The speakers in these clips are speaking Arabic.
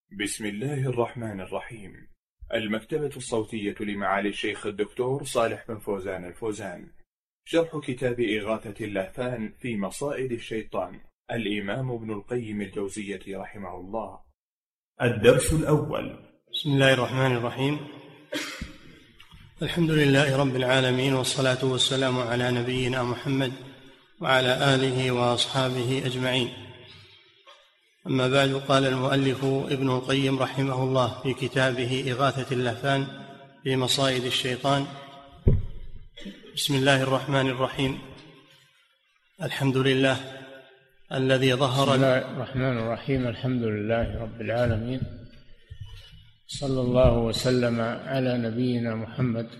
بسم الله الرحمن الرحيم. المكتبة الصوتية لمعالي الشيخ الدكتور صالح بن فوزان الفوزان. شرح كتاب إغاثة اللهفان في مصائد الشيطان، الإمام ابن القيم الجوزية رحمه الله. الدرس الأول. بسم الله الرحمن الرحيم. الحمد لله رب العالمين، والصلاة والسلام على نبينا محمد وعلى آله وأصحابه أجمعين. أما بعد، قال المؤلف ابن القيم رحمه الله في كتابه إغاثة اللهفان في مصائد الشيطان: بسم الله الرحمن الرحيم. الحمد لله الذي ظهر. بسم الله الرحمن الرحيم. الحمد لله رب العالمين، صلى الله وسلم على نبينا محمد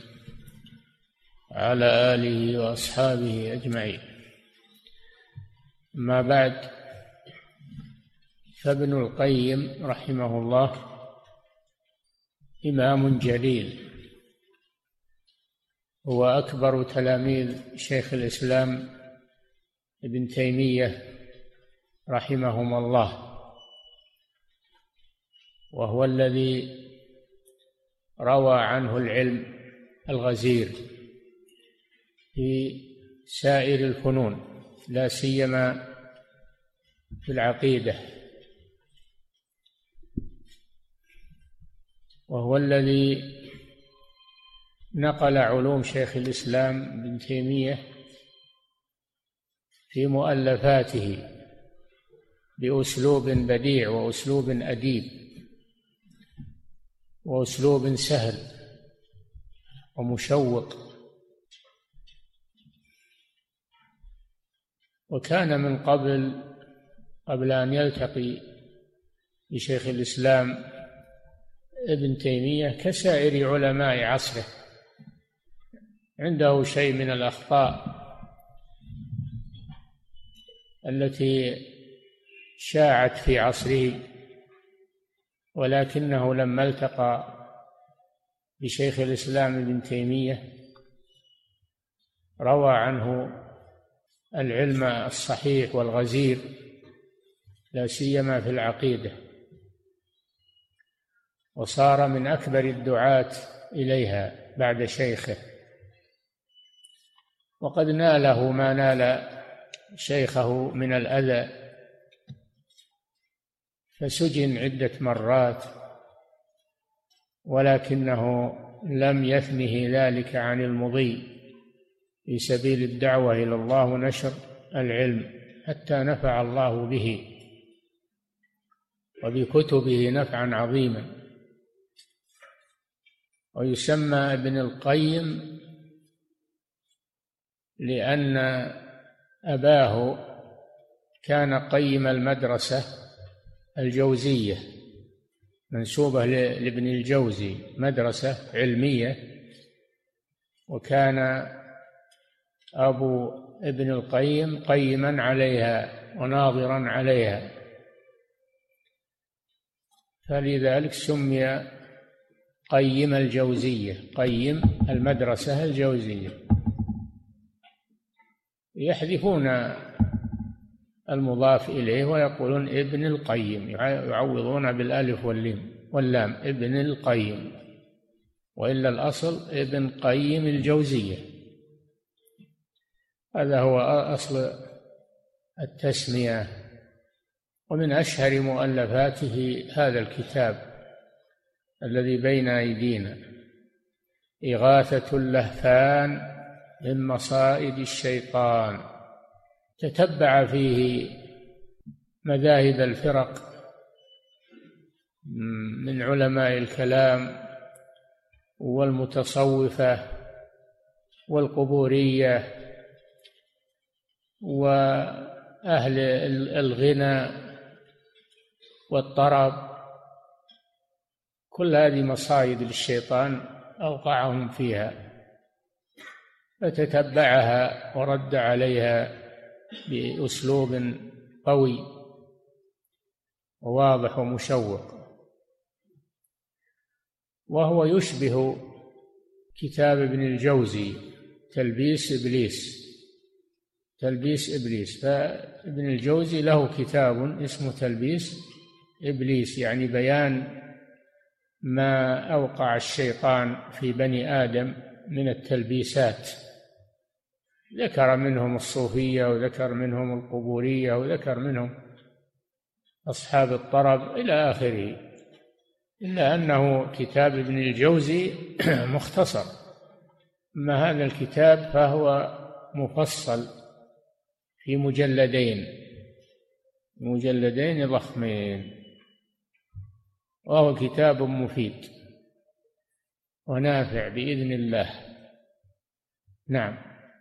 وعلى آله وأصحابه أجمعين. ما بعد، فابن القيم رحمه الله إمام جليل، هو أكبر تلاميذ شيخ الإسلام ابن تيمية رحمهما الله، وهو الذي روى عنه العلم الغزير في سائر الفنون، لا سيما في العقيدة، وهو الذي نقل علوم شيخ الإسلام ابن تيمية في مؤلفاته بأسلوب بديع وأسلوب أديب وأسلوب سهل ومشوق. وكان من قبل أن يلتقي بشيخ الإسلام ابن تيمية كسائر علماء عصره، عنده شيء من الأخطاء التي شاعت في عصره، ولكنه لما التقى بشيخ الإسلام ابن تيمية روى عنه العلم الصحيح والغزير، لا سيما في العقيدة، وصار من أكبر الدعاة إليها بعد شيخه. وقد ناله ما نال شيخه من الأذى، فسجن عدة مرات، ولكنه لم يثنه ذلك عن المضي في سبيل الدعوة إلى الله ونشر العلم، حتى نفع الله به وبكتبه نفعا عظيما. ويسمى ابن القيم لأن أباه كان قيم المدرسة الجوزية، منسوبة لابن الجوزي، مدرسة علمية، وكان أبو ابن القيم قيما عليها وناظرا عليها، فلذلك سمي قيم الجوزية، قيم المدرسة الجوزية. يحذفون المضاف إليه ويقولون ابن القيم، يعوضون بالألف واللام ابن القيم، وإلا الأصل ابن قيم الجوزية. هذا هو أصل التسمية. ومن أشهر مؤلفاته هذا الكتاب الذي بين أيدينا، إغاثة اللهفان من مصائد الشيطان. تتبع فيه مذاهب الفرق من علماء الكلام والمتصوفة والقبورية وأهل الغنى والطرب، كل هذه مصائد للشيطان أوقعهم فيها، فتتبعها ورد عليها بأسلوب قوي وواضح ومشوق. وهو يشبه كتاب ابن الجوزي تلبيس إبليس، فابن الجوزي له كتاب اسمه تلبيس إبليس، يعني بيان ما أوقع الشيطان في بني آدم من التلبيسات، ذكر منهم الصوفية وذكر منهم القبورية وذكر منهم أصحاب الطرب إلى آخره، إلا أنه كتاب ابن الجوزي مختصر، أما هذا الكتاب فهو مفصل في مجلدين ضخمين، وهو كتاب مفيد ونافع بإذن الله. نعم.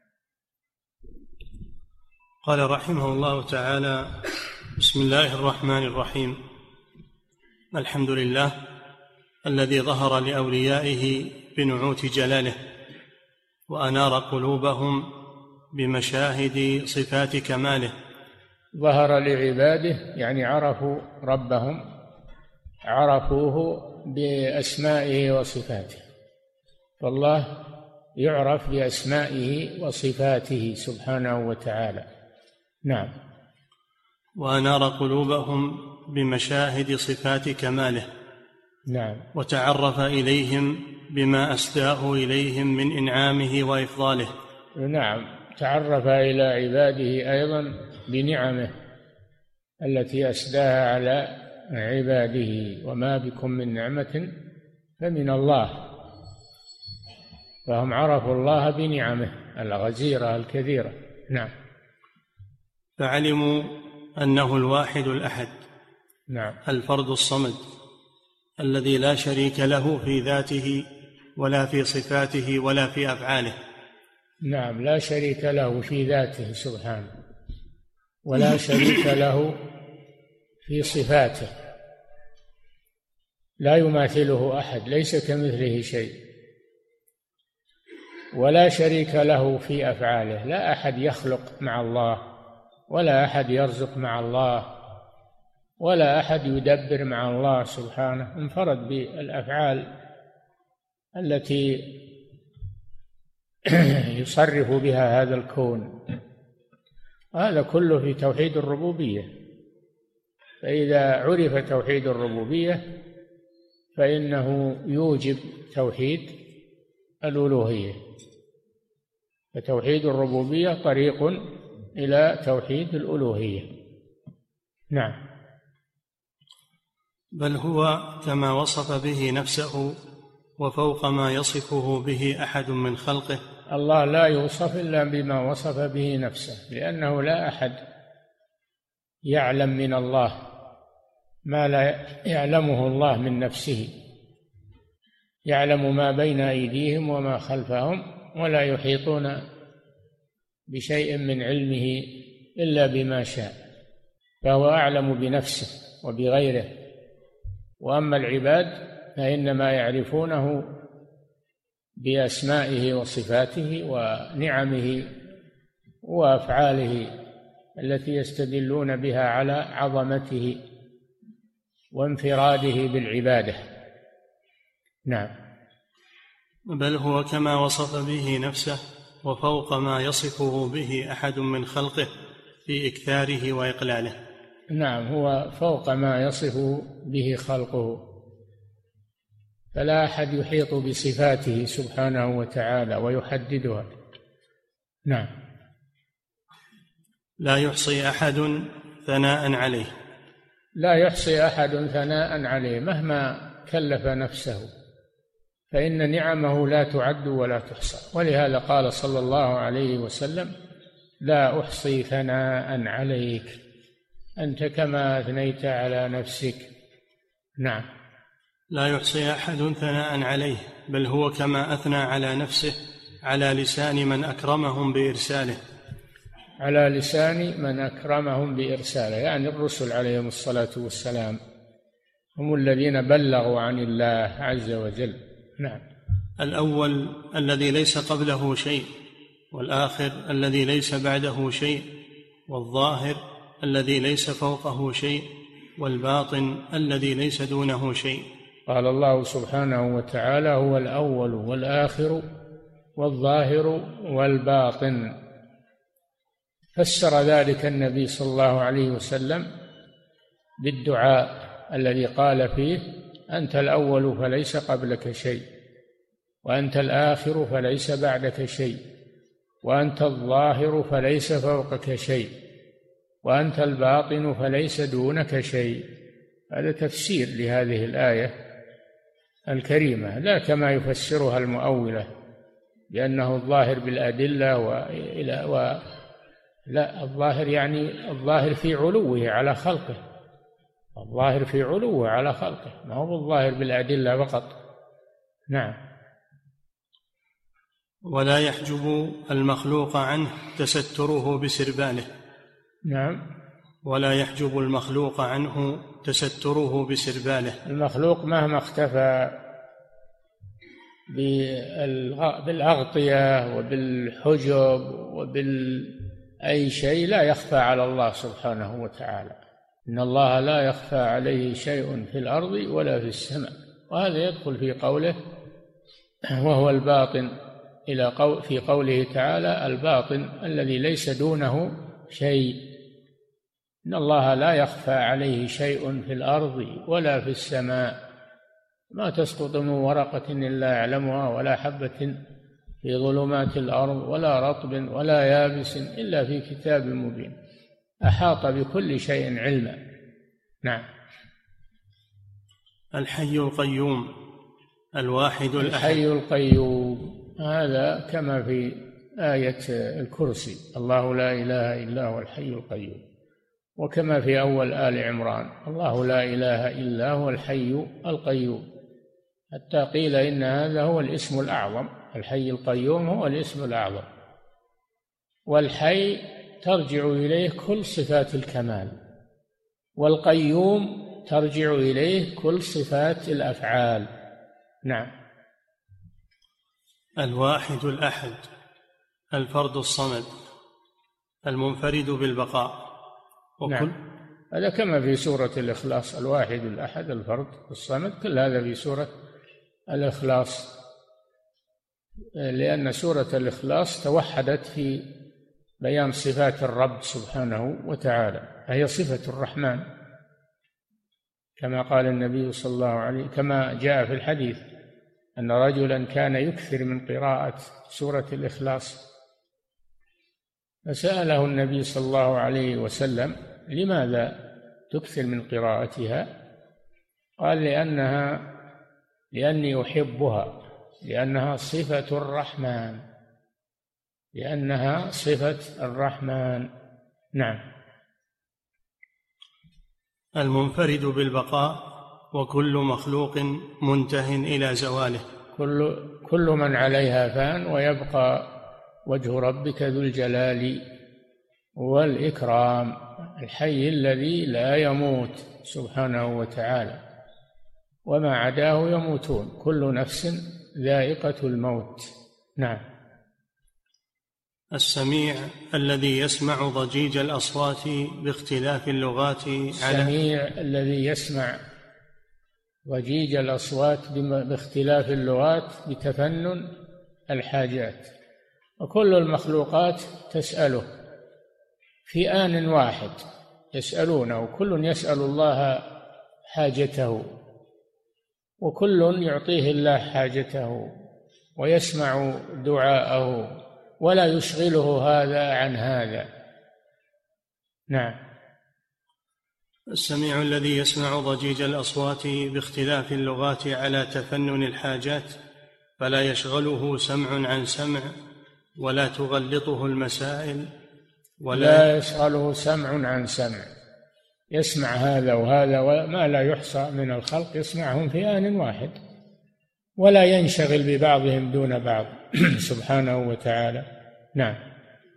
قال رحمه الله تعالى: بسم الله الرحمن الرحيم. الحمد لله الذي ظهر لأوليائه بنعوت جلاله وأنار قلوبهم بمشاهد صفات كماله. ظهر لعباده يعني عرفوا ربهم، عرفوه بأسمائه وصفاته، فالله يعرف بأسمائه وصفاته سبحانه وتعالى. نعم. وأنار قلوبهم بمشاهد صفات كماله. نعم. وتعرف إليهم بما أسداه إليهم من إنعامه وإفضاله. نعم، تعرف إلى عباده أيضا بنعمه التي أسداها على عباده، وما بكم من نعمة فمن الله، فهم عرفوا الله بنعمه الغزيرة الكثيرة. نعم. فعلموا أنه الواحد الأحد. نعم. الفرد الصمد الذي لا شريك له في ذاته ولا في صفاته ولا في أفعاله. نعم، لا شريك له في ذاته سبحانه، ولا شريك له في صفاته، لا يماثله أحد، ليس كمثله شيء، ولا شريك له في أفعاله، لا أحد يخلق مع الله، ولا أحد يرزق مع الله، ولا أحد يدبر مع الله سبحانه، انفرد بالأفعال التي يصرف بها هذا الكون. هذا كله في توحيد الربوبية. فإذا عرف توحيد الربوبية فإنه يوجب توحيد الألوهية، فتوحيد الربوبية طريق إلى توحيد الألوهية. نعم. بل هو كما وصف به نفسه وفوق ما يصفه به أحد من خلقه. الله لا يوصف إلا بما وصف به نفسه، لأنه لا أحد يعلم من الله ما لا يعلمه الله من نفسه، يعلم ما بين أيديهم وما خلفهم، ولا يحيطون بشيء من علمه إلا بما شاء، فهو أعلم بنفسه وبغيره. وأما العباد فإنما يعرفونه بأسمائه وصفاته ونعمه وأفعاله التي يستدلون بها على عظمته وانفراده بالعبادة. نعم. بل هو كما وصف به نفسه وفوق ما يصفه به أحد من خلقه في إكثاره وإقلاله. نعم، هو فوق ما يصفه به خلقه، فلا أحد يحيط بصفاته سبحانه وتعالى ويحددها. نعم. لا يحصي أحد ثناء عليه. لا يحصي أحد ثناء عليه مهما كلف نفسه، فإن نعمه لا تعد ولا تحصى، ولهذا قال صلى الله عليه وسلم: لا أحصي ثناء عليك أنت كما أثنيت على نفسك. نعم. لا يحصي أحد ثناء عليه، بل هو كما أثنى على نفسه على لسان من أكرمهم بإرساله. على لسان من أكرمهم بإرساله، يعني الرسل عليهم الصلاة والسلام، هم الذين بلغوا عن الله عز وجل. نعم. الأول الذي ليس قبله شيء، والآخر الذي ليس بعده شيء، والظاهر الذي ليس فوقه شيء، والباطن الذي ليس دونه شيء. قال الله سبحانه وتعالى: هو الأول والآخر والظاهر والباطن. فسر ذلك النبي صلى الله عليه وسلم بالدعاء الذي قال فيه: أنت الأول فليس قبلك شيء، وأنت الآخر فليس بعدك شيء، وأنت الظاهر فليس فوقك شيء، وأنت الباطن فليس دونك شيء. هذا تفسير لهذه الآية الكريمة، لا كما يفسرها المؤولة بأنه الظاهر بالأدلة لا، الظاهر يعني الظاهر في علوه على خلقه، الظاهر في علوه على خلقه، ما هو الظاهر بالأدلة فقط. نعم. ولا يحجب المخلوق عنه تستره بسرباله. نعم. ولا يحجب المخلوق عنه تستره بسرباله. المخلوق مهما اختفى بالأغطية وبالحجب أي شيء لا يخفى على الله سبحانه وتعالى. إن الله لا يخفى عليه شيء في الأرض ولا في السماء. وهذا يدخل في قوله وهو الباطن في قوله تعالى: الباطن الذي ليس دونه شيء. إن الله لا يخفى عليه شيء في الأرض ولا في السماء، ما تسقط من ورقة إلا يعلمها، ولا حبة في ظلمات الأرض، ولا رطب ولا يابس إلا في كتاب مبين. أحاط بكل شيء علما. نعم. الحي القيوم الواحد الأحد. الحي القيوم، هذا كما في آية الكرسي: الله لا إله إلا هو الحي القيوم. وكما في أول آل عمران: الله لا إله إلا هو الحي القيوم. حتى قيل إن هذا هو الاسم الأعظم، الحي القيوم هو الاسم الأعظم. والحي ترجع إليه كل صفات الكمال، والقيوم ترجع إليه كل صفات الأفعال. نعم. الواحد الأحد الفرد الصمد المنفرد بالبقاء. نعم. هذا كما في سورة الإخلاص: الواحد الأحد الفرد الصمد. كل هذا في سورة الإخلاص، لأن سورة الإخلاص توحدت في بيان صفات الرب سبحانه وتعالى، فهي صفة الرحمن كما قال النبي صلى الله عليه، كما جاء في الحديث أن رجلا كان يكثر من قراءة سورة الإخلاص، فسأله النبي صلى الله عليه وسلم: لماذا تكثر من قراءتها؟ قال: لأني أحبها، لأنها صفة الرحمن، لأنها صفة الرحمن. نعم. المنفرد بالبقاء وكل مخلوق منته إلى زواله. كل من عليها فان، ويبقى وجه ربك ذو الجلال والإكرام، الحي الذي لا يموت سبحانه وتعالى، وما عداه يموتون، كل نفس ذائقة الموت. نعم. السميع الذي يسمع ضجيج الأصوات باختلاف اللغات. السميع الذي يسمع ضجيج الأصوات باختلاف اللغات بتفنن الحاجات. وكل المخلوقات تسأله في آن واحد، يسألونه، كل يسأل الله حاجته، وكل يعطيه الله حاجته ويسمع دعاءه، ولا يشغله هذا عن هذا. نعم. السميع الذي يسمع ضجيج الأصوات باختلاف اللغات على تفنن الحاجات، فلا يشغله سمع عن سمع، ولا تغلطه المسائل، لا يشغله سمع عن سمع، يسمع هذا وهذا وما لا يحصى من الخلق، يسمعهم في آن واحد، ولا ينشغل ببعضهم دون بعض سبحانه وتعالى. نعم.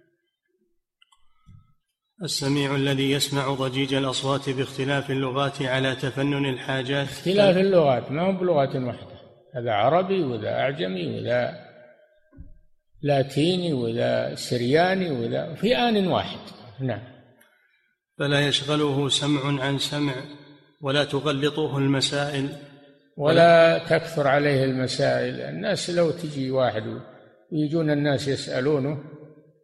السميع الذي يسمع ضجيج الأصوات باختلاف اللغات على تفنن الحاجات. اختلاف اللغات ما هو بلغة واحدة، هذا عربي وذا أعجمي وذا لاتيني وذا سرياني وذا في آن واحد. نعم. فلا يشغله سمع عن سمع، ولا تغلطه المسائل، ولا تكثر عليه المسائل. الناس لو تجي واحد ويجون الناس يسألونه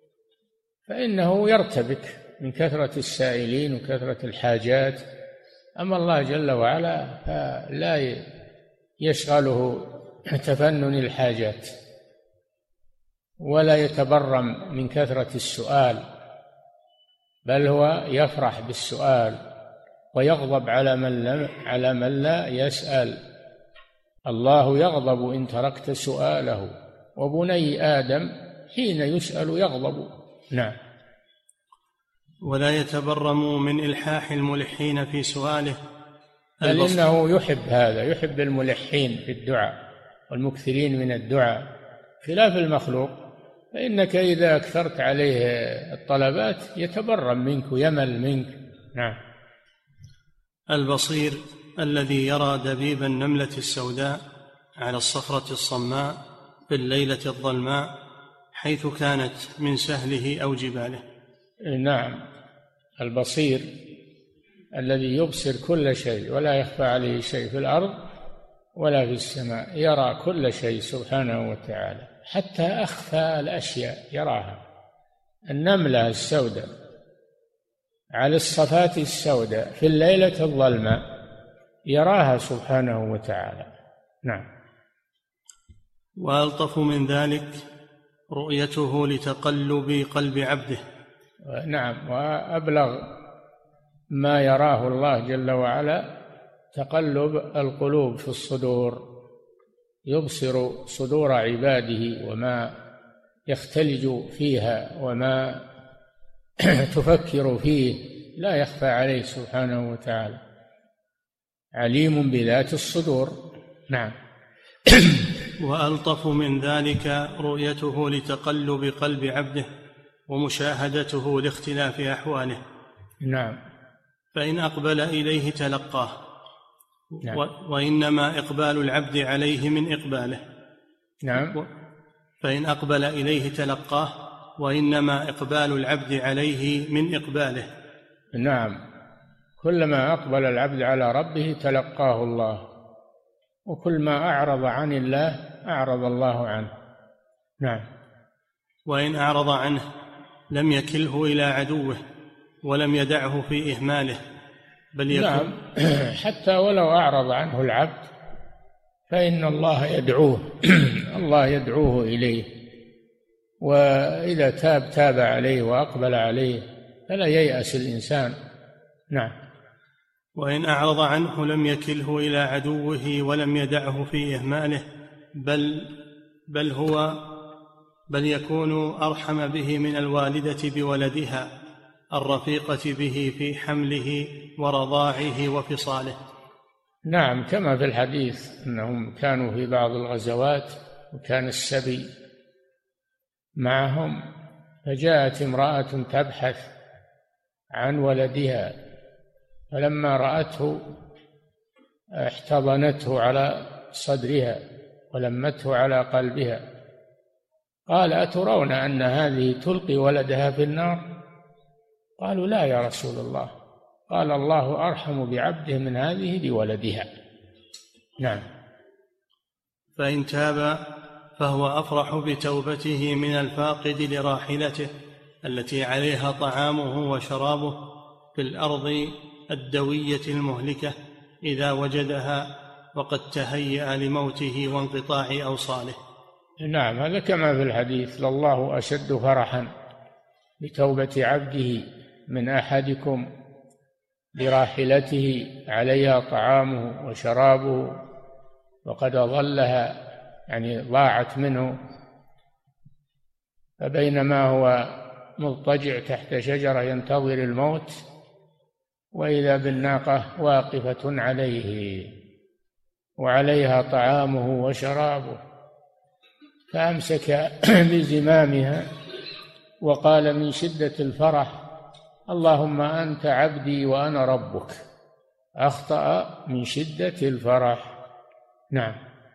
فإنه يرتبك من كثرة السائلين وكثرة الحاجات. أما الله جل وعلا فلا يشغله تفنن الحاجات، ولا يتبرم من كثرة السؤال، بل هو يفرح بالسؤال ويغضب على من لا يسأل. الله يغضب إن تركت سؤاله، وبني آدم حين يسأل يغضب. نعم. ولا يتبرم من إلحاح الملحين في سؤاله، بل إنه يحب هذا، يحب الملحين في الدعاء والمكثرين من الدعاء، خلاف المخلوق، فإنك إذا أكثرت عليه الطلبات يتبرم منك ويمل منك. نعم. البصير الذي يرى دبيب النملة السوداء على الصخرة الصماء في الليلة الظلماء حيث كانت من سهله أو جباله. نعم، البصير الذي يبصر كل شيء ولا يخفى عليه شيء في الأرض ولا في السماء، يرى كل شيء سبحانه وتعالى، حتى أخفى الأشياء يراها. النملة السوداء على الصفات السوداء في الليلة الظلماء يراها سبحانه وتعالى. نعم. وألطف من ذلك رؤيته لتقلب قلب عبده. نعم، وأبلغ ما يراه الله جل وعلا تقلب القلوب في الصدور، يبصر صدور عباده وما يختلج فيها وما تفكر فيه، لا يخفى عليه سبحانه وتعالى، عليم بذات الصدور. نعم. وألطف من ذلك رؤيته لتقلب قلب عبده ومشاهدته لاختلاف أحواله. نعم. فإن أقبل إليه تلقاه. نعم. وإنما إقبال العبد عليه من إقباله. نعم. فإن أقبل إليه تلقاه، وإنما إقبال العبد عليه من إقباله. نعم، كلما أقبل العبد على ربه تلقاه الله، وكل ما أعرض عن الله أعرض الله عنه. نعم. وإن أعرض عنه لم يكله إلى عدوه ولم يدعه في إهماله، بل يكون. نعم، حتى ولو أعرض عنه العبد فإن الله يدعوه الله يدعوه إليه، وإذا تاب عليه وأقبل عليه، فلا ييأس الإنسان. نعم. وإن أعرض عنه لم يكله إلى عدوه ولم يدعه في إهماله، بل يكون أرحم به من الوالدة بولدها الرفيقة به في حمله ورضاعه وفصاله. نعم، كما في الحديث أنهم كانوا في بعض الغزوات وكان السبي معهم، فجاءت امرأة تبحث عن ولدها، فلما رأته احتضنته على صدرها ولمته على قلبها، قال: أترون أن هذه تلقي ولدها في النار؟ قالوا: لا يا رسول الله. قال: الله أرحم بعبده من هذه بولدها. نعم. فإن تاب فهو أفرح بتوبته من الفاقد لراحلته التي عليها طعامه وشرابه في الأرض الدوية المهلكة إذا وجدها وقد تهيأ لموته وانقطاع أوصاله. نعم، هذا كما في الحديث: لله أشد فرحا بتوبة عبده من أحدكم براحلته عليها طعامه وشرابه وقد أضلها، يعني ضاعت منه، فبينما هو مضطجع تحت شجرة ينتظر الموت وإذا بالناقة واقفة عليه وعليها طعامه وشرابه، فأمسك بزمامها وقال من شدة الفرح: اللهم أنت عبدي وأنا ربك. أخطأ من شدة الفرح. نعم.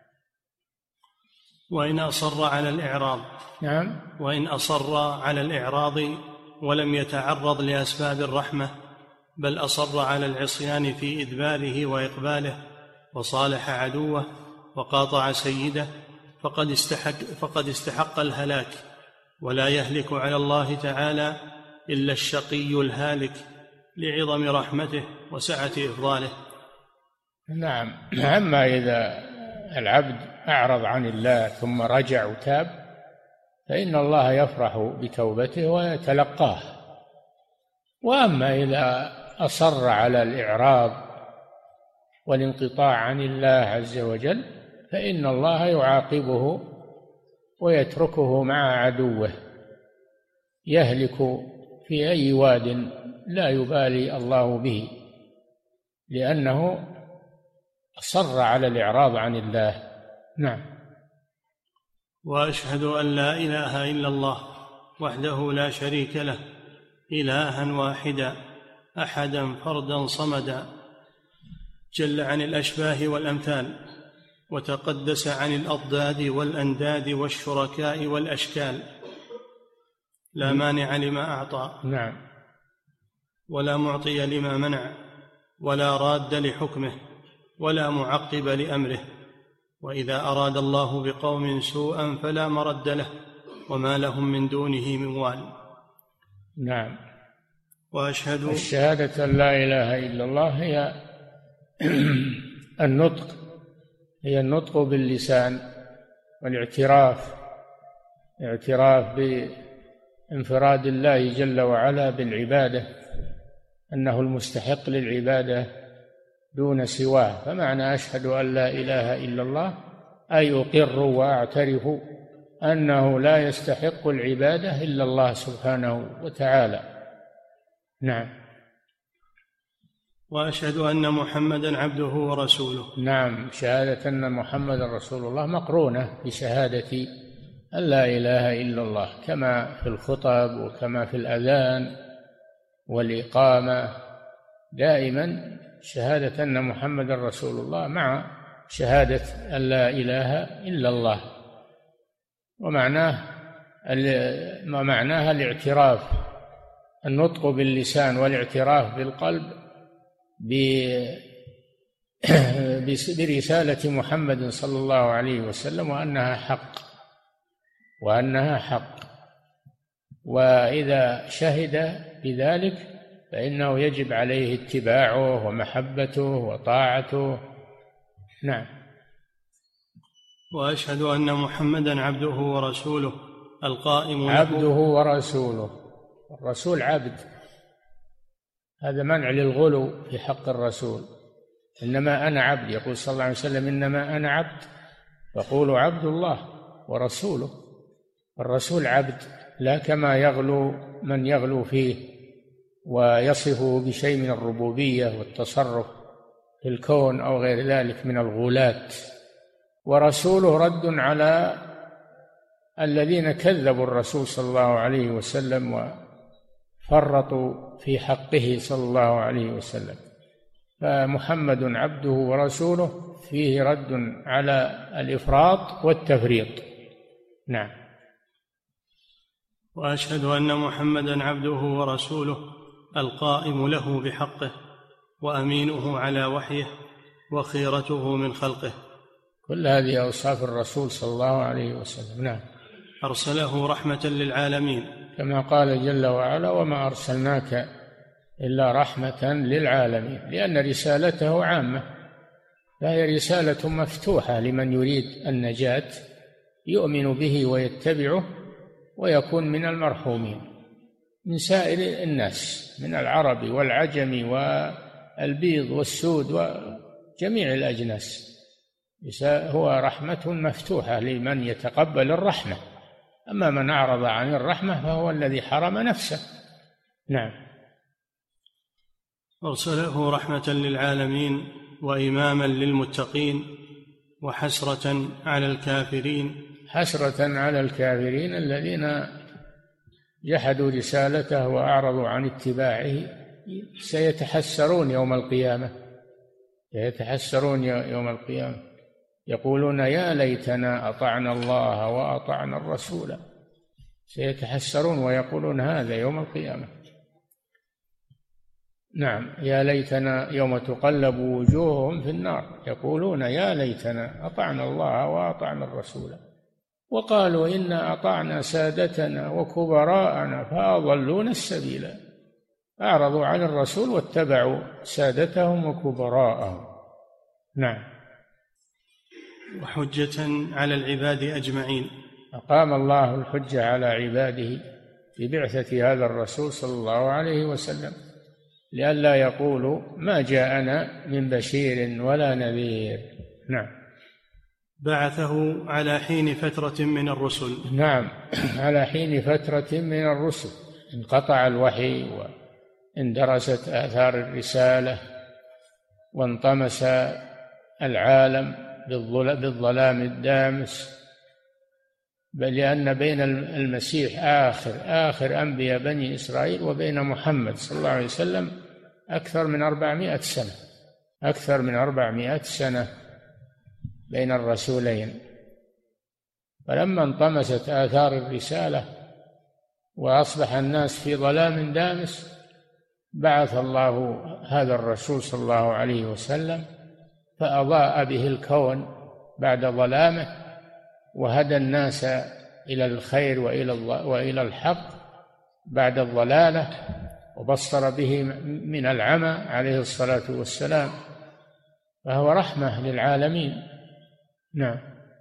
وإن أصر على الإعراض. نعم. وإن أصر على الإعراض ولم يتعرض لأسباب الرحمة، بل أصر على العصيان في إدباره وإقباله، وصالح عدوه وقاطع سيده، فقد استحق الهلاك، ولا يهلك على الله تعالى إلا الشقي الهالك، لعظم رحمته وسعة إفضاله. نعم. أما إذا العبد أعرض عن الله ثم رجع وتاب فإن الله يفرح بتوبته ويتلقاه. وأما إذا أصر على الإعراض والانقطاع عن الله عز وجل فإن الله يعاقبه ويتركه مع عدوه يهلك في أي واد لا يبالي الله به، لأنه أصر على الإعراض عن الله. نعم. وأشهد أن لا إله إلا الله وحده لا شريك له، إلها واحدا أحدا فردا صمدا، جل عن الأشباه والأمثال، وتقدس عن الأضداد والأنداد والشركاء والأشكال، لا مانع لما أعطى نعم. ولا معطي لما منع، ولا راد لحكمه، ولا معقب لأمره. وإذا أراد الله بقوم سوءا فلا مرد له، وما لهم من دونه من وال. نعم. وأشهد الشهادة أن لا إله إلا الله هي النطق باللسان، والاعتراف بانفراد الله جل وعلا بالعبادة، أنه المستحق للعبادة دون سواه. فمعنى أشهد أن لا إله إلا الله أي أقر وأعترف أنه لا يستحق العبادة إلا الله سبحانه وتعالى. نعم. وأشهد أن محمدا عبده ورسوله. نعم. شهادة أن محمدا رسول الله مقرونة بشهادة أن لا إله إلا الله، كما في الخطب وكما في الأذان والإقامة، دائما شهادة أن محمدا رسول الله مع شهادة أن لا إله إلا الله. ومعناها الاعتراف، النطق باللسان والاعتراف بالقلب برسالة محمد صلى الله عليه وسلم، وأنها حق. وإذا شهد بذلك فإنه يجب عليه اتباعه ومحبته وطاعته. نعم. وأشهد أن محمدا عبده ورسوله القائم عبده ورسوله. الرسول عبد، هذا منع للغلو في حق الرسول. إنما أنا عبد، يقول صلى الله عليه وسلم إنما أنا عبد، فقولوا عبد الله ورسوله. الرسول عبد، لا كما يغلو من يغلو فيه ويصفه بشيء من الربوبية والتصرف في الكون أو غير ذلك من الغلاة. ورسوله رد على الذين كذبوا الرسول صلى الله عليه وسلم وفرطوا في حقه صلى الله عليه وسلم. فمحمد عبده ورسوله فيه رد على الإفراط والتفريط. نعم. وأشهد أن محمدا عبده ورسوله القائم له بحقه، وأمينه على وحيه، وخيرته من خلقه. كل هذه أوصاف الرسول صلى الله عليه وسلم. نعم. أرسله رحمة للعالمين، كما قال جل وعلا وما أرسلناك إلا رحمة للعالمين، لأن رسالته عامة، فهي رسالة مفتوحة لمن يريد النجاة يؤمن به ويتبعه ويكون من المرحومين من سائر الناس، من العرب والعجم والبيض والسود وجميع الأجناس. هو رحمة مفتوحة لمن يتقبل الرحمة، أما من أعرض عن الرحمة فهو الذي حرم نفسه. نعم. أرسله رحمة للعالمين وإماما للمتقين، وحسرة على الكافرين. حسرة على الكافرين الذين جحدوا رسالته وأعرضوا عن اتباعه، سيتحسرون يوم القيامة. يقولون يا ليتنا أطعنا الله وأطعنا الرسول. سيتحسرون ويقولون هذا يوم القيامة. نعم. يا ليتنا يوم تقلب وجوههم في النار يقولون يا ليتنا أطعنا الله وأطعنا الرسول وقالوا إنا أطعنا سادتنا وكبراءنا فأضلونا السبيل. أعرضوا عن الرسول واتبعوا سادتهم وكبراءهم. نعم. وحجة على العباد أجمعين. أقام الله الحجة على عباده ببعثة هذا الرسول صلى الله عليه وسلم، لئلا يقولوا ما جاءنا من بشير ولا نذير. نعم. بعثه على حين فترة من الرسل. نعم، على حين فترة من الرسل، انقطع الوحي واندرست آثار الرسالة وانطمس العالم بالظلام الدامس، بل لأن بين المسيح آخر أنبياء بني إسرائيل وبين محمد صلى الله عليه وسلم أكثر من 400 سنة، أكثر من 400 سنة بين الرسولين. فلما انطمست آثار الرسالة وأصبح الناس في ظلام دامس، بعث الله هذا الرسول صلى الله عليه وسلم فأضاء به الكون بعد ظلامه، وهدى الناس إلى الخير وإلى الحق بعد الضلالة، وبصر به من العمى عليه الصلاة والسلام، فهو رحمة للعالمين. نعم.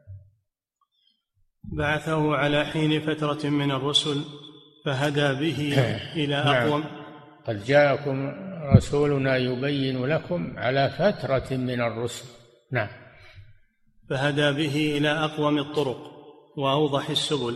بعثه على حين فترة من الرسل فهدى به إلى أقوم. نعم. قد جاءكم رسولنا يبين لكم على فترة من الرسل. نعم. فهدى به إلى أقوم الطرق وأوضح السبل،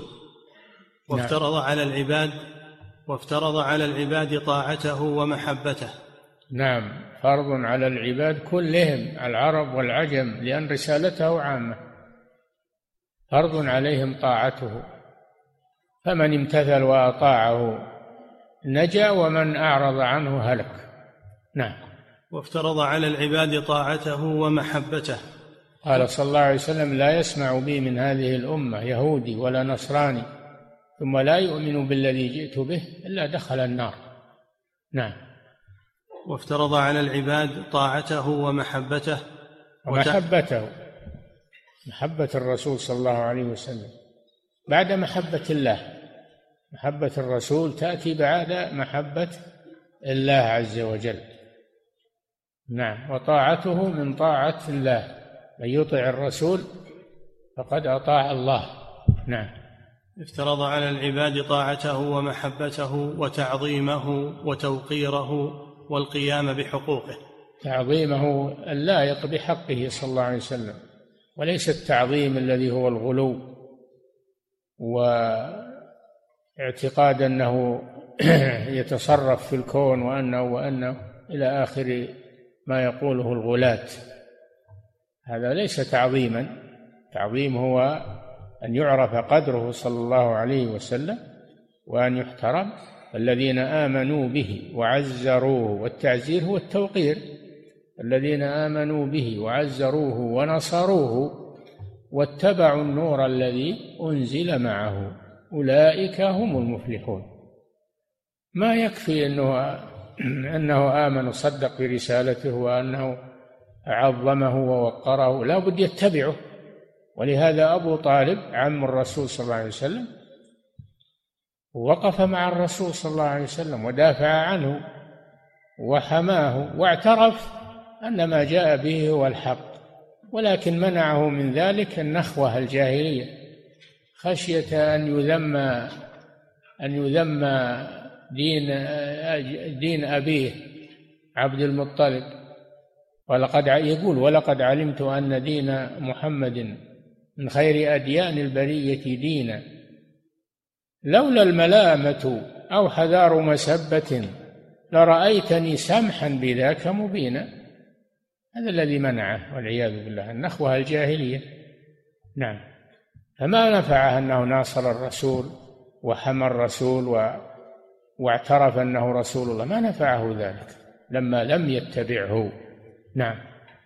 وافترض على العباد طاعته ومحبته. نعم، فرض على العباد كلهم، العرب والعجم، لأن رسالته عامة، فرض عليهم طاعته، فمن امتثل وأطاعه نجا ومن أعرض عنه هلك. نعم. وافترض على العباد طاعته ومحبته. قال صلى الله عليه وسلم: لا يسمع بي من هذه الأمة يهودي ولا نصراني ثم لا يؤمن بالذي جئت به إلا دخل النار. نعم. وافترض على العباد طاعته ومحبته. محبة الرسول صلى الله عليه وسلم بعد محبة الله. محبة الرسول تأتي بعد محبة الله عز وجل. نعم. وطاعته من طاعة الله، من يطع الرسول فقد أطاع الله. نعم. افترض على العباد طاعته ومحبته وتعظيمه وتوقيره والقيام بحقوقه. تعظيمه اللائق بحقه صلى الله عليه وسلم، وليس التعظيم الذي هو الغلو واعتقاد أنه يتصرف في الكون وأنه إلى آخر ما يقوله الغلاة. هذا ليس تعظيما. تعظيم هو أن يعرف قدره صلى الله عليه وسلم وأن يحترم. الذين آمنوا به وعزروه، والتعزير هو التوقير. الذين آمنوا به وعزروه ونصروه واتبعوا النور الذي أنزل معه أولئك هم المفلحون. ما يكفي أنه آمن وصدق برسالته وأنه عظمه ووقره، لا بد يتبعه. ولهذا أبو طالب عم الرسول صلى الله عليه وسلم وقف مع الرسول صلى الله عليه وسلم ودافع عنه وحماه، واعترف أن ما جاء به هو الحق، ولكن منعه من ذلك النخوة الجاهلية، خشية أن يذم دين أبيه عبد المطلب. ولقد علمت أن دين محمد من خير أديان البرية دينا، لولا الملامة أو حذار مسبة لرأيتني سمحا بذاك مبينا. هذا الذي منعه والعياذ بالله، النخوة الجاهلية. نعم. فما نفعه أنه ناصر الرسول وحمى الرسول واعترف أنه رسول الله، ما نفعه ذلك لما لم يتبعه. نعم.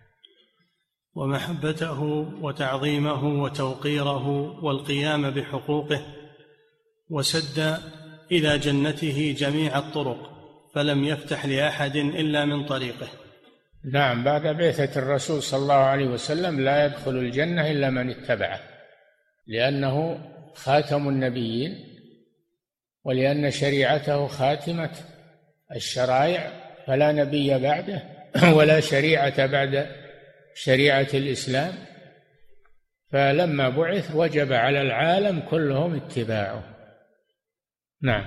ومحبته وتعظيمه وتوقيره والقيام بحقوقه، وسد إلى جنته جميع الطرق، فلم يفتح لأحد إلا من طريقه. نعم. بعد بعثة الرسول صلى الله عليه وسلم لا يدخل الجنة إلا من اتبعه، لأنه خاتم النبيين، ولأن شريعته خاتمة الشرائع فلا نبي بعده ولا شريعة بعد شريعة الإسلام، فلما بعث وجب على العالم كلهم اتباعه. نعم.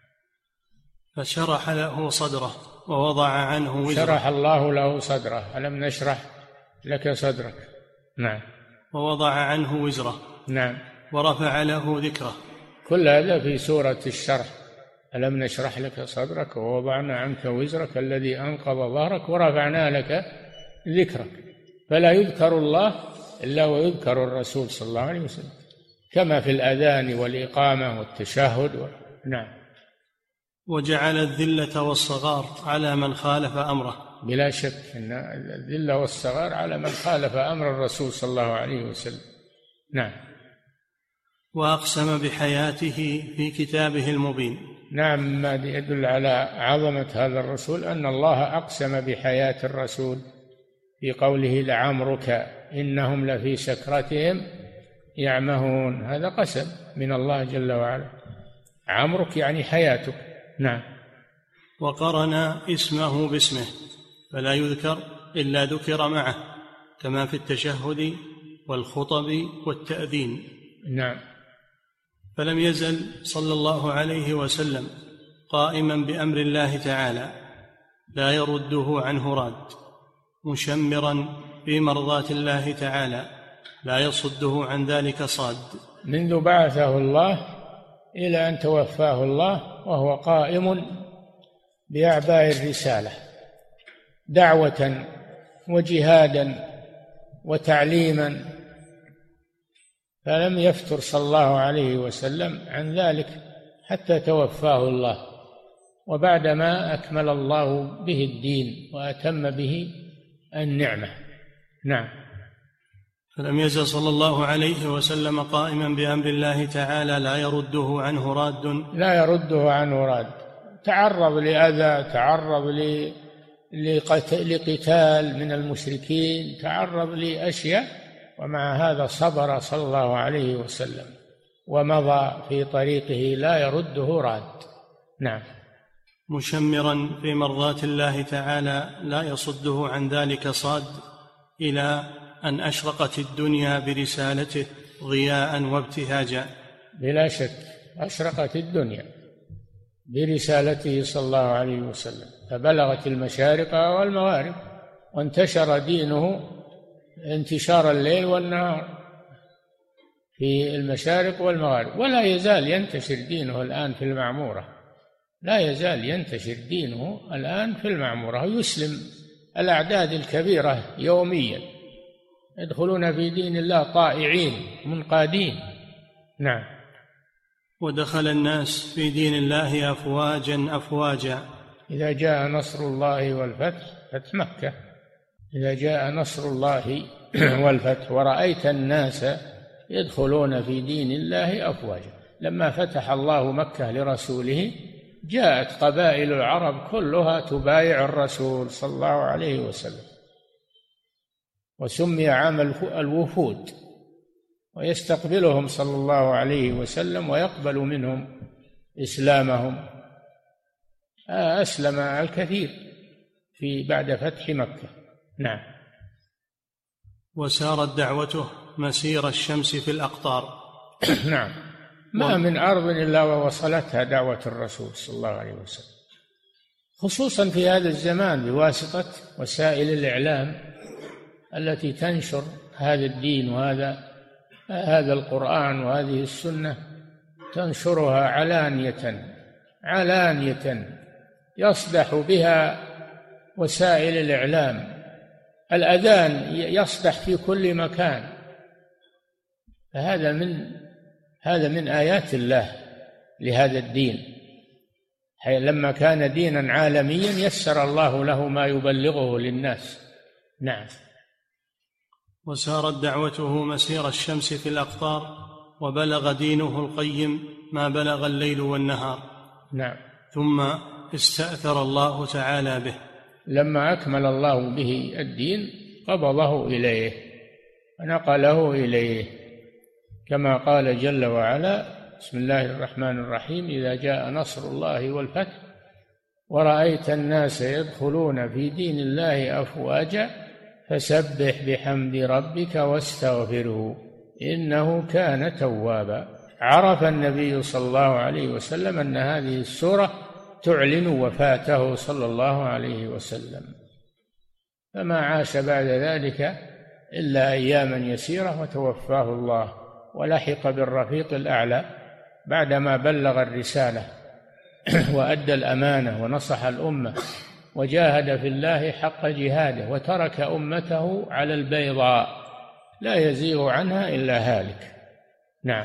فشرح له صدره ووضع عنه وزره. شرح الله له صدره، ألم نشرح لك صدرك. نعم. ووضع عنه وزره. نعم. ورفع له ذكره. كل هذا في سورة الشرح. ألم نشرح لك صدرك ووضعنا عنك وزرك الذي أنقض ظهرك ورفعنا لك ذكرك. فلا يذكر الله إلا ويذكر الرسول صلى الله عليه وسلم، كما في الأذان والإقامة والتشهد. نعم. وجعل الذلة والصغار على من خالف أمره. بلا شك أن الذلة والصغار على من خالف أمر الرسول صلى الله عليه وسلم. نعم. وأقسم بحياته في كتابه المبين. نعم. ما يدل على عظمة هذا الرسول أن الله أقسم بحياة الرسول في قوله لعمرك إنهم لفي سكرتهم يعمهون. هذا قسم من الله جل وعلا. عمرك يعني حياتك. نعم. وقرن اسمه باسمه فلا يذكر إلا ذكر معه، كما في التشهد والخطب والتأذين. نعم. فلم يزل صلى الله عليه وسلم قائما بأمر الله تعالى لا يرده عنه راد، مشمرا في مرضاة الله تعالى لا يصده عن ذلك صاد، منذ بعثه الله إلى أن توفاه الله وهو قائم بأعباء الرسالة، دعوة وجهادا وتعليما، فلم يفتر صلى الله عليه وسلم عن ذلك حتى توفاه الله، وبعدما أكمل الله به الدين وأتم به النعمة. نعم. فلم يزل صلى الله عليه وسلم قائما بأمر الله تعالى لا يرده عنه راد، لا يرده عنه راد. تعرض لأذى، تعرض لقتال من المشركين، تعرض لأشياء، ومع هذا صبر صلى الله عليه وسلم ومضى في طريقه لا يرده راد. نعم. مشمرا في مرضاة الله تعالى لا يصده عن ذلك صاد، إلى أن أشرقت الدنيا برسالته ضياء وابتهاجا. بلا شك أشرقت الدنيا برسالته صلى الله عليه وسلم، فبلغت المشارق والمغارب، وانتشر دينه انتشار الليل والنهار في المشارق والمغارب، ولا يزال ينتشر دينه الآن في المعمورة، لا يزال ينتشر دينه الآن في المعمورة، يسلم الأعداد الكبيرة يوميا، يدخلون في دين الله طائعين منقادين. نعم. ودخل الناس في دين الله أفواجا أفواجا. إذا جاء نصر الله والفتح، فتح مكة، إذا جاء نصر الله والفتح ورأيت الناس يدخلون في دين الله أفواجا. لما فتح الله مكة لرسوله جاءت قبائل العرب كلها تبايع الرسول صلى الله عليه وسلم، وسمي عام الوفود، ويستقبلهم صلى الله عليه وسلم ويقبل منهم إسلامهم. أسلم الكثير بعد فتح مكة. نعم. وسارت دعوته مسير الشمس في الأقطار. نعم. ما من أرض إلا ووصلتها دعوة الرسول صلى الله عليه وسلم، خصوصا في هذا الزمان بواسطة وسائل الإعلام التي تنشر هذا الدين وهذا القرآن وهذه السنة، تنشرها علانية يصدح بها وسائل الإعلام. الأذان يصدح في كل مكان، هذا من آيات الله لهذا الدين. لما كان دينا عالميا يسر الله له ما يبلغه للناس. نعم. وسارت دعوته مسير الشمس في الأقطار، وبلغ دينه القيم ما بلغ الليل والنهار. نعم. ثم استأثر الله تعالى به، لما أكمل الله به الدين قبضه إليه ونقله إليه، كما قال جل وعلا: بسم الله الرحمن الرحيم: إذا جاء نصر الله والفتح ورأيت الناس يدخلون في دين الله أفواجا فسبح بحمد ربك واستغفره إنه كان توابا. عرف النبي صلى الله عليه وسلم أن هذه السورة تعلن وفاته صلى الله عليه وسلم، فما عاش بعد ذلك إلا أياما يسيرة وتوفاه الله، ولحق بالرفيق الأعلى بعدما بلغ الرسالة وأدى الأمانة ونصح الأمة وجاهد في الله حق جهاده، وترك أمته على البيضاء لا يزيغ عنها إلا هالك. نعم.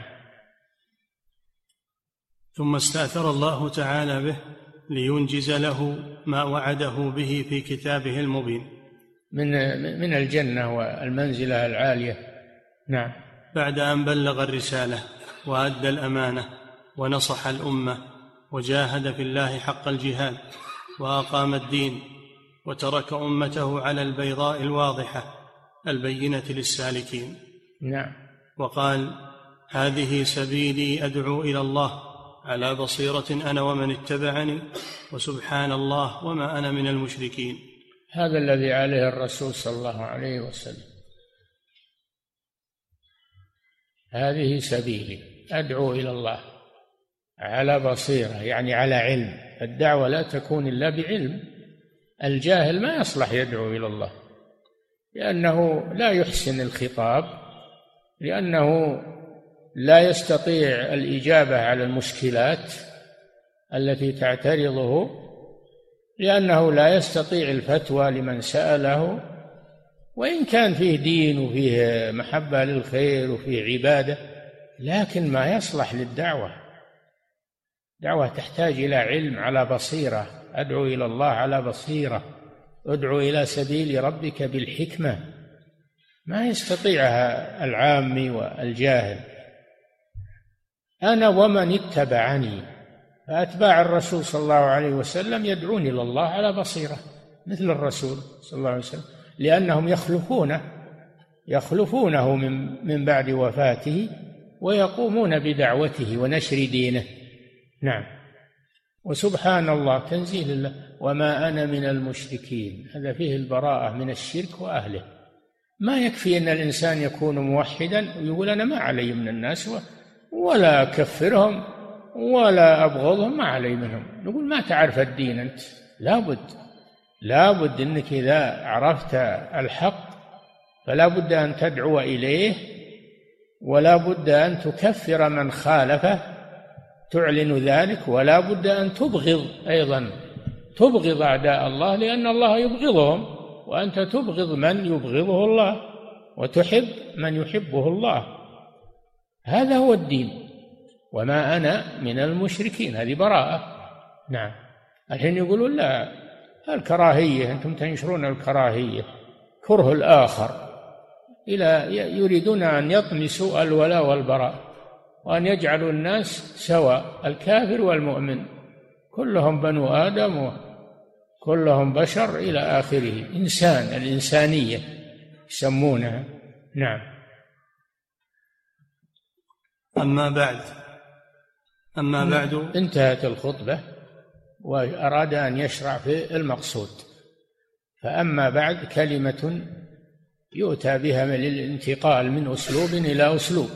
ثم استأثر الله تعالى به لينجز له ما وعده به في كتابه المبين من الجنة والمنزلة العالية. نعم. بعد أن بلغ الرسالة وأدى الأمانة ونصح الأمة وجاهد في الله حق الجهاد وأقام الدين وترك أمته على البيضاء الواضحة البينة للسالكين. نعم. وقال: هذه سبيلي أدعو إلى الله على بصيرة أنا ومن اتبعني وسبحان الله وما أنا من المشركين. هذا الذي عليه الرسول صلى الله عليه وسلم. هذه سبيلي أدعو إلى الله على بصيرة، يعني على علم. الدعوة لا تكون إلا بعلم. الجاهل ما يصلح يدعو إلى الله، لأنه لا يحسن الخطاب، لأنه لا يستطيع الإجابة على المشكلات التي تعترضه، لأنه لا يستطيع الفتوى لمن سأله، وإن كان فيه دين وفيه محبة للخير وفيه عبادة، لكن ما يصلح للدعوة. دعوة تحتاج إلى علم على بصيرة. أدعو إلى الله على بصيرة، ادعو إلى سبيل ربك بالحكمة، ما يستطيعها العامي والجاهل. أنا ومن اتبعني، فأتباع الرسول صلى الله عليه وسلم يدعون إلى الله على بصيرة مثل الرسول صلى الله عليه وسلم، لأنهم يخلفونه من بعد وفاته ويقومون بدعوته ونشر دينه. نعم. وسبحان الله تنزيل الله وما أنا من المشركين، هذا فيه البراءة من الشرك وأهله. ما يكفي أن الإنسان يكون موحدا ويقول أنا ما علي من الناس ولا أكفرهم ولا أبغضهم، ما علي منهم. نقول ما تعرف الدين أنت، لابد أنك إذا عرفت الحق فلا بد أن تدعو إليه، ولا بد أن تكفر من خالفه تعلن ذلك، ولا بد أن تبغض أيضا، تبغض أعداء الله لأن الله يبغضهم، وأنت تبغض من يبغضه الله وتحب من يحبه الله. هذا هو الدين. وما أنا من المشركين، هذه براءة. نعم. الحين يقولون لا، الكراهية، أنتم تنشرون الكراهية، كره الآخر، يريدون أن يطمسوا الولاء والبراء وأن يجعلوا الناس سواء، الكافر والمؤمن كلهم بنو آدم وكلهم بشر إلى آخره. إنسان، الإنسانية يسمونها. نعم. أما بعد انتهت الخطبة وأراد أن يشرع في المقصود. فأما بعد كلمة يؤتى بها للانتقال من أسلوب إلى أسلوب،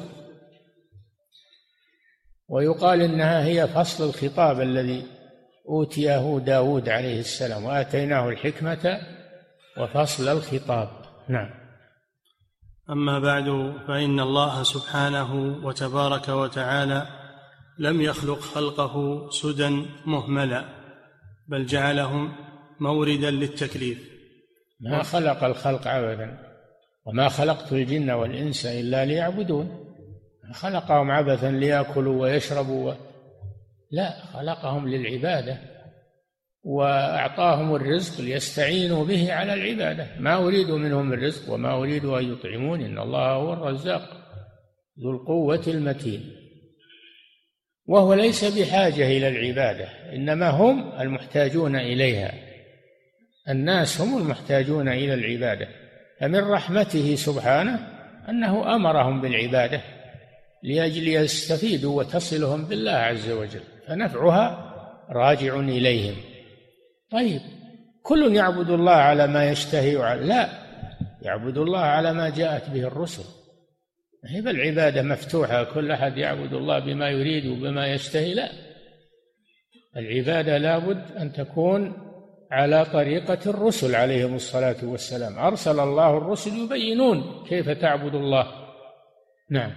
ويقال إنها هي فصل الخطاب الذي أوتيه داود عليه السلام، وآتيناه الحكمة وفصل الخطاب. نعم. أما بعد، فإن الله سبحانه وتبارك وتعالى لم يخلق خلقه سدى مهملا، بل جعلهم موردا للتكليف. ما خلق الخلق عبثا، وما خلقت الجن والإنس إلا ليعبدون. خلقهم عبثا ليأكلوا ويشربوا، لا، خلقهم للعبادة وأعطاهم الرزق ليستعينوا به على العبادة. ما أريد منهم الرزق وما أريد أن يطعمون، إن الله هو الرزاق ذو القوة المتين. وهو ليس بحاجة إلى العبادة، إنما هم المحتاجون إليها. الناس هم المحتاجون إلى العبادة، فمن رحمته سبحانه أنه أمرهم بالعبادة لأجل يستفيدوا وتصلهم بالله عز وجل، فنفعها راجع إليهم. طيب كل يعبد الله على ما يشتهي لا، يعبد الله على ما جاءت به الرسل. هي العبادة مفتوحة، كل أحد يعبد الله بما يريد وبما يشتهي، لا، العبادة لابد أن تكون على طريقة الرسل عليهم الصلاة والسلام. أرسل الله الرسل يبينون كيف تعبد الله. نعم.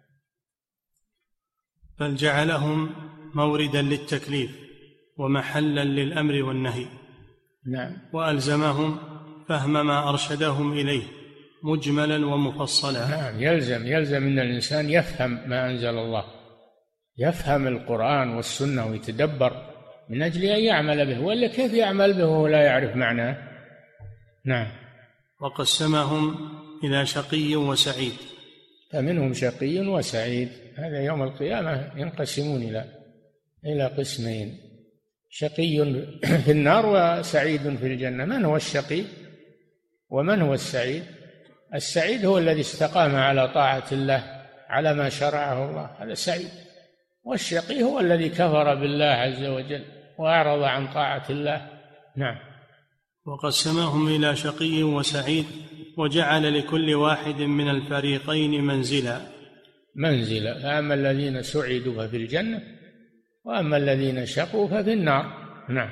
بل جعلهم موردا للتكليف ومحلا للأمر والنهي. نعم. وألزمهم فهم ما أرشدهم إليه مجملا ومفصلا. نعم، يلزم أن الإنسان يفهم ما أنزل الله، يفهم القرآن والسنة ويتدبر من أجل أن يعمل به، ولا كيف يعمل به وهو لا يعرف معناه. نعم. وقسمهم إلى شقي وسعيد، فمنهم شقي وسعيد. هذا يوم القيامة ينقسمون إلى قسمين، شقي في النار وسعيد في الجنة. من هو الشقي ومن هو السعيد؟ السعيد هو الذي استقام على طاعة الله على ما شرعه الله، هذا سعيد. والشقي هو الذي كفر بالله عز وجل وأعرض عن طاعة الله. نعم. وقسمهم إلى شقي وسعيد وجعل لكل واحد من الفريقين منزلا. أما الذين سعدوا ففي الجنة، وأما الذين شقوا ففي النار. نعم.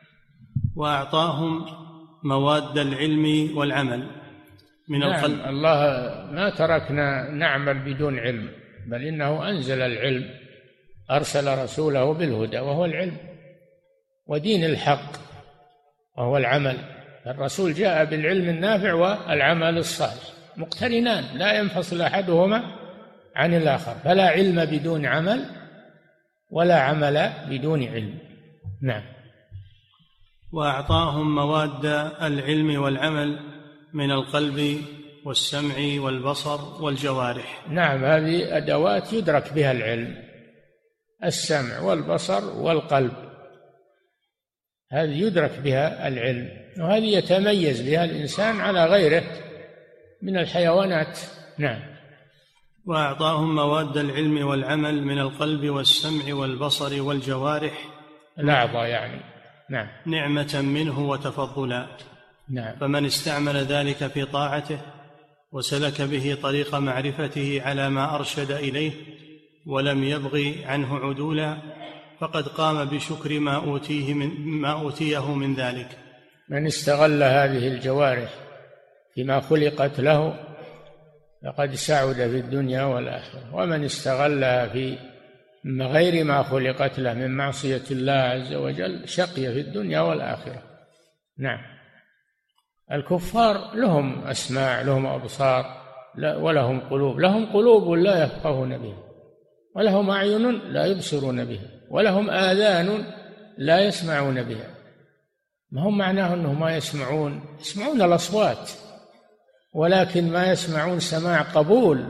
وأعطاهم مواد العلم والعمل من القلب. الله ما تركنا نعمل بدون علم، بل إنه أنزل العلم، أرسل رسوله بالهدى وهو العلم، ودين الحق وهو العمل. الرسول جاء بالعلم النافع والعمل الصالح مقترنان، لا ينفصل أحدهما عن الآخر، فلا علم بدون عمل ولا عمل بدون علم. نعم. وأعطاهم مواد العلم والعمل من القلب والسمع والبصر والجوارح. نعم، هذه أدوات يدرك بها العلم، السمع والبصر والقلب، هذه يدرك بها العلم، وهذه يتميز بها الإنسان على غيره من الحيوانات. نعم. وأعطاهم مواد العلم والعمل من القلب والسمع والبصر والجوارح، الأعضاء يعني. نعم. نعمة منه وتفضلا. نعم. فمن استعمل ذلك في طاعته وسلك به طريق معرفته على ما أرشد إليه ولم يبغي عنه عدولا فقد قام بشكر ما أوتيه من ذلك. من استغل هذه الجوارح فيما خلقت له فقد سعد في الدنيا والآخرة، ومن استغلها في غير ما خلقت له من معصية الله عز وجل شقي في الدنيا والآخرة. نعم. الكفار لهم أسماع، لهم أبصار، ولهم قلوب، لهم قلوب لا يفقهون بها، ولهم أعين لا يبصرون بها، ولهم آذان لا يسمعون بها. ما هم معناه أنهم ما يسمعون الأصوات، ولكن ما يسمعون سماع قبول،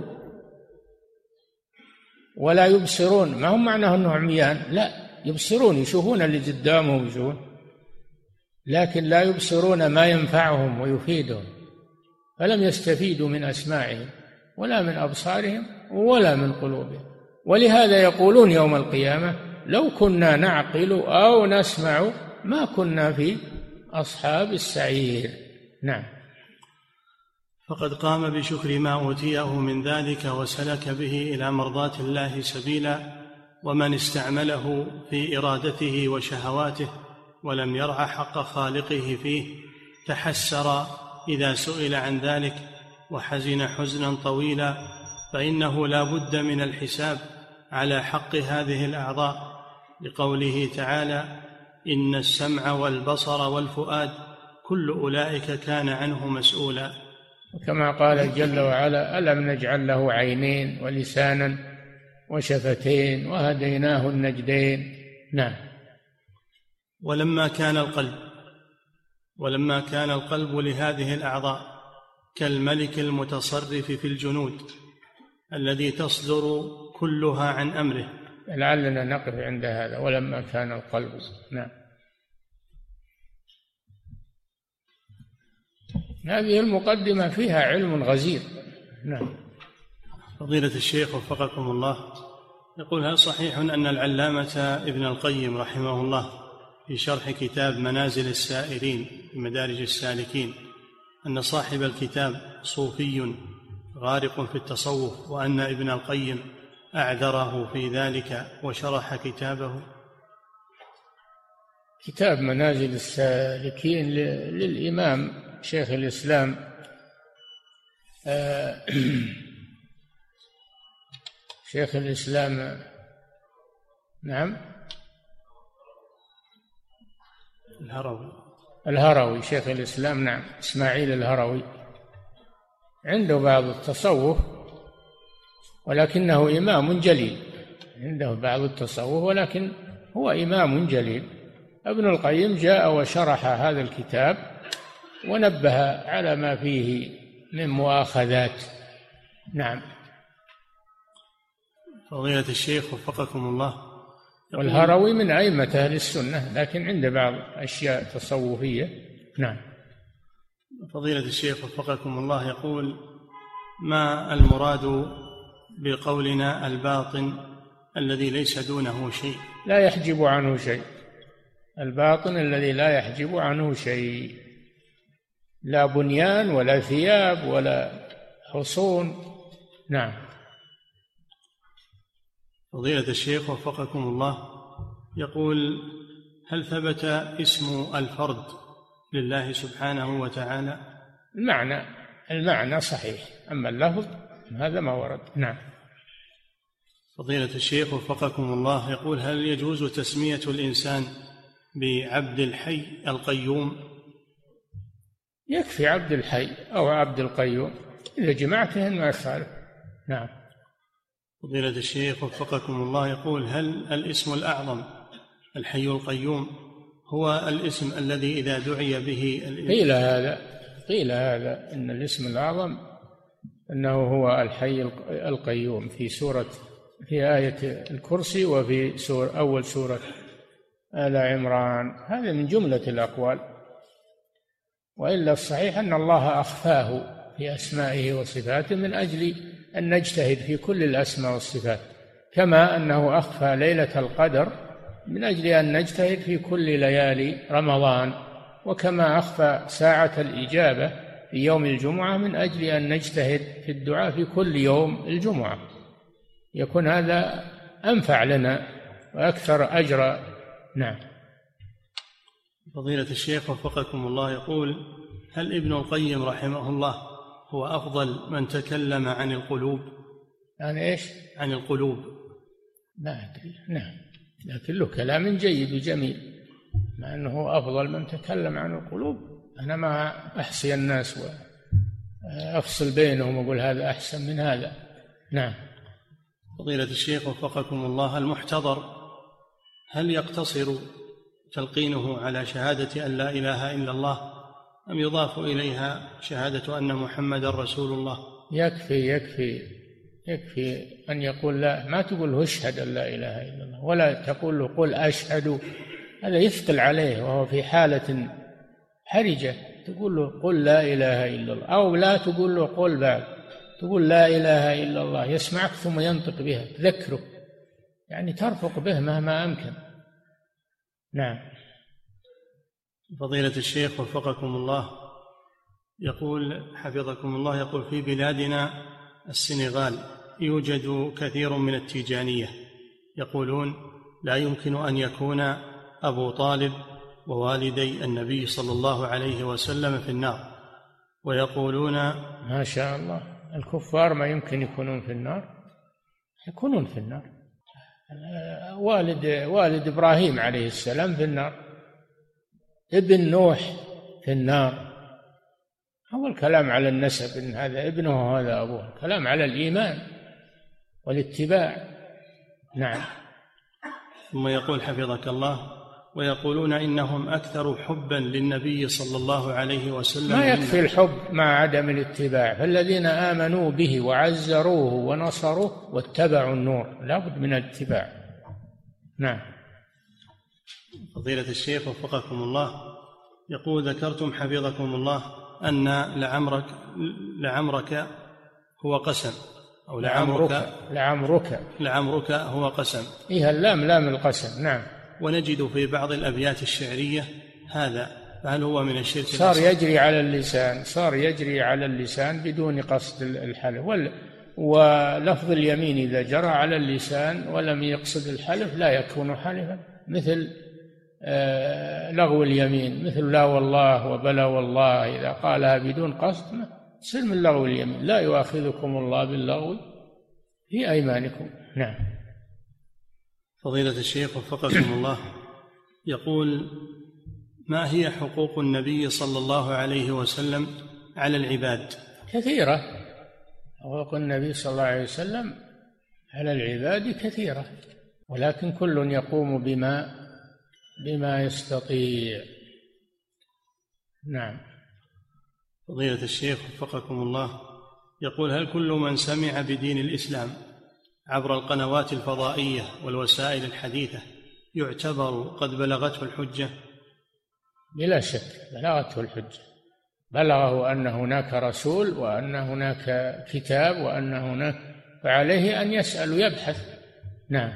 ولا يبصرون. ما هم معناه أنهم عميان، لا، يبصرون، يشوفون اللي قدامهم يشوفون، لكن لا يبصرون ما ينفعهم ويفيدهم، فلم يستفيدوا من أسماعهم ولا من أبصارهم ولا من قلوبهم. ولهذا يقولون يوم القيامة لو كنا نعقل أو نسمع ما كنا في أصحاب السعير. نعم. فقد قام بشكر ما أوتيه من ذلك وسلك به إلى مرضاة الله سبيلا. ومن استعمله في إرادته وشهواته ولم يرع حق خالقه فيه تحسر إذا سئل عن ذلك وحزن حزنا طويلا، فإنه لا بد من الحساب على حق هذه الأعضاء، لقوله تعالى: إن السمع والبصر والفؤاد كل أولئك كان عنه مسؤولا. كما قال جل وعلا: ألم نجعل له عينين ولسانا وشفتين وهديناه النجدين. نعم. ولما كان القلب لهذه الأعضاء كالملك المتصرف في الجنود الذي تصدر كلها عن أمره. لعلنا نقف عند هذا، ولما كان القلب. نعم. هذه المقدمة فيها علم غزير. نعم. فضيلة الشيخ وفقكم الله، يقول: هل صحيح أن العلامة ابن القيم رحمه الله في شرح كتاب منازل السائرين بمدارج السالكين أن صاحب الكتاب صوفي غارق في التصوف، وأن ابن القيم أعذره في ذلك وشرح كتابه؟ كتاب منازل السالكين للإمام شيخ الإسلام شيخ الإسلام نعم الهروي شيخ الإسلام نعم إسماعيل الهروي، عنده بعض التصوف ولكنه إمام جليل، عنده بعض التصوف ولكن هو إمام جليل. ابن القيم جاء وشرح هذا الكتاب ونبه على ما فيه من مؤاخذات. نعم. فضيلة الشيخ وفقكم الله، والهروي من أئمة أهل السنة لكن عنده بعض أشياء تصوفية. نعم. فضيلة الشيخ وفقكم الله يقول: ما المراد بقولنا الباطن الذي ليس دونه شيء؟ لا يحجب عنه شيء، الباطن الذي لا يحجب عنه شيء، لا بنيان ولا ثياب ولا حصون. نعم. فضيلة الشيخ وفقكم الله يقول: هل ثبت اسم الفرد لله سبحانه وتعالى؟ المعنى صحيح، أما اللفظ هذا ما ورد. نعم. فضيلة الشيخ وفقكم الله يقول: هل يجوز تسمية الإنسان بعبد الحي القيوم؟ يكفي عبد الحي أو عبد القيوم، إذا جمعتهن ما يخالف. نعم. فضيلة الشيخ وفقكم الله يقول: هل الاسم الأعظم الحي القيوم هو الاسم الذي إذا دعي به قيل هذا إن الاسم الأعظم أنه هو الحي القيوم في آية الكرسي وفي أول سورة آل عمران، هذا من جملة الأقوال، وإلا الصحيح أن الله أخفاه في أسمائه وصفاته من أجل أن نجتهد في كل الأسماء والصفات، كما أنه أخفى ليلة القدر من أجل أن نجتهد في كل ليالي رمضان، وكما أخفى ساعة الإجابة في يوم الجمعة من أجل أن نجتهد في الدعاء في كل يوم الجمعة، يكون هذا أنفع لنا وأكثر أجرا. نعم. فضيلة الشيخ وفقكم الله يقول: هل ابن القيم رحمه الله هو أفضل من تكلم عن القلوب؟ يعني إيش؟ عن القلوب. لا أدري. نعم، لكن له كلام جيد وجميل، مع أنه أفضل من تكلم عن القلوب. أنا ما أحصي الناس وأفصل بينهم وأقول هذا أحسن من هذا. نعم. فضيلة الشيخ وفقكم الله، المحتضر هل يقتصر تلقينه على شهادة أن لا إله إلا الله أم يضاف إليها شهادة أن محمد رسول الله؟ يكفي أن يقول لا، ما تقول له اشهد أن لا إله إلا الله، ولا تقول له قل أشهد، هذا يثقل عليه وهو في حالة حرجة. تقول له قل لا إله إلا الله، أو لا تقول له قل بعد، تقول لا إله إلا الله، يسمعك ثم ينطق بها، تذكره، يعني ترفق به مهما أمكن. نعم. فضيلة الشيخ وفقكم الله يقول حفظكم الله، يقول: في بلادنا السنغال يوجد كثير من التيجانية يقولون لا يمكن أن يكون أبو طالب ووالدي النبي صلى الله عليه وسلم في النار، ويقولون ما شاء الله الكفار ما يمكن يكونون في النار، يكونون في النار. والد إبراهيم عليه السلام في النار، ابن نوح في النار. هو الكلام على النسب، إن هذا ابنه وهذا أبوه، الكلام على الإيمان والاتباع. نعم. ثم يقول حفظك الله: ويقولون إنهم أكثر حبا للنبي صلى الله عليه وسلم. ما يكفي الحب مع عدم الاتباع، فالذين آمنوا به وعزروه ونصروه واتبعوا النور، لا بد من الاتباع. نعم. فضيلة الشيخ وفقكم الله يقول: ذكرتم حفظكم الله أن لعمرك هو قسم، أو لعمرك هو قسم. إيه اللام لام القسم. نعم. ونجد في بعض الأبيات الشعرية هذا، فهل هو من الشرك صار يجري على اللسان، صار يجري على اللسان بدون قصد الحلف. ولفظ اليمين إذا جرى على اللسان ولم يقصد الحلف لا يكون حلفا، مثل لغو اليمين، مثل لا والله وبلا والله إذا قالها بدون قصد تصير من لغو اليمين. لا يؤاخذكم الله باللغو في أيمانكم. نعم. فضيلة الشيخ وفقكم الله، يقول: ما هي حقوق النبي صلى الله عليه وسلم على العباد؟ كثيرة. حقوق النبي صلى الله عليه وسلم على العباد كثيرة، ولكن كل يقوم بما يستطيع. نعم. فضيلة الشيخ وفقكم الله، يقول: هل كل من سمع بدين الإسلام عبر القنوات الفضائية والوسائل الحديثة يعتبر قد بلغته الحجة؟ بلا شك بلغته الحجة، بلغه أن هناك رسول وأن هناك كتاب وأن هناك، فعليه أن يسأل ويبحث. نعم.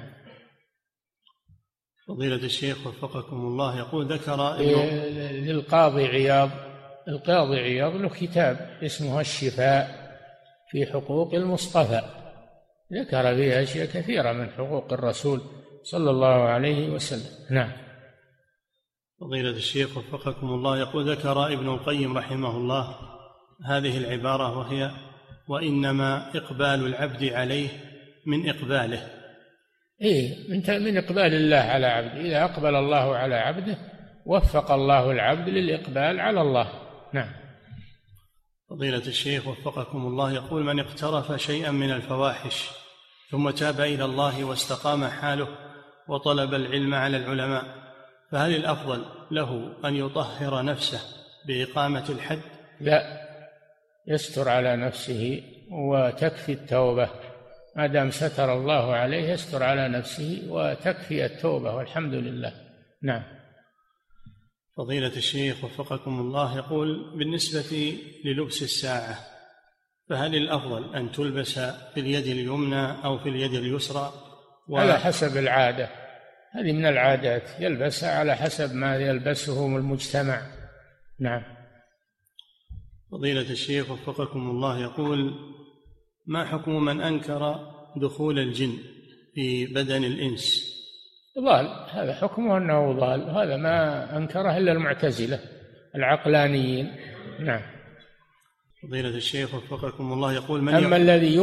فضيلة الشيخ وفقكم الله، يقول: ذكر للقاضي عياض، القاضي عياض له كتاب اسمه الشفاء في حقوق المصطفى، ذكر فيها أشياء كثيرة من حقوق الرسول صلى الله عليه وسلم. نعم. فضيلة الشيخ وفقكم الله، يقول: ذكر ابن القيم رحمه الله هذه العبارة وهي: وإنما إقبال العبد عليه من إقباله. من إقبال الله على عبده، إذا أقبل الله على عبده وفق الله العبد للإقبال على الله. نعم. فضيلة الشيخ وفقكم الله، يقول: من اقترف شيئا من الفواحش ثم تاب إلى الله واستقام حاله وطلب العلم على العلماء، فهل الأفضل له أن يطهر نفسه بإقامة الحد؟ لا، يستر على نفسه وتكفي التوبة، ما دام ستر الله عليه يستر على نفسه وتكفي التوبة والحمد لله. نعم. فضيلة الشيخ وفقكم الله، يقول: بالنسبة للبس الساعة فهل الأفضل أن تلبس في اليد اليمنى أو في اليد اليسرى؟ على حسب العادة، هذه من العادات، يلبسها على حسب ما يلبسه المجتمع. نعم. فضيلة الشيخ وفقكم الله، يقول: ما حكم من أنكر دخول الجن في بدن الإنس؟ ضال، هذا حكمه أنه ضال، هذا ما أنكره إلا المعتزلة العقلانيين. نعم. فضيلة الشيخ وفقكم الله، يقول: أما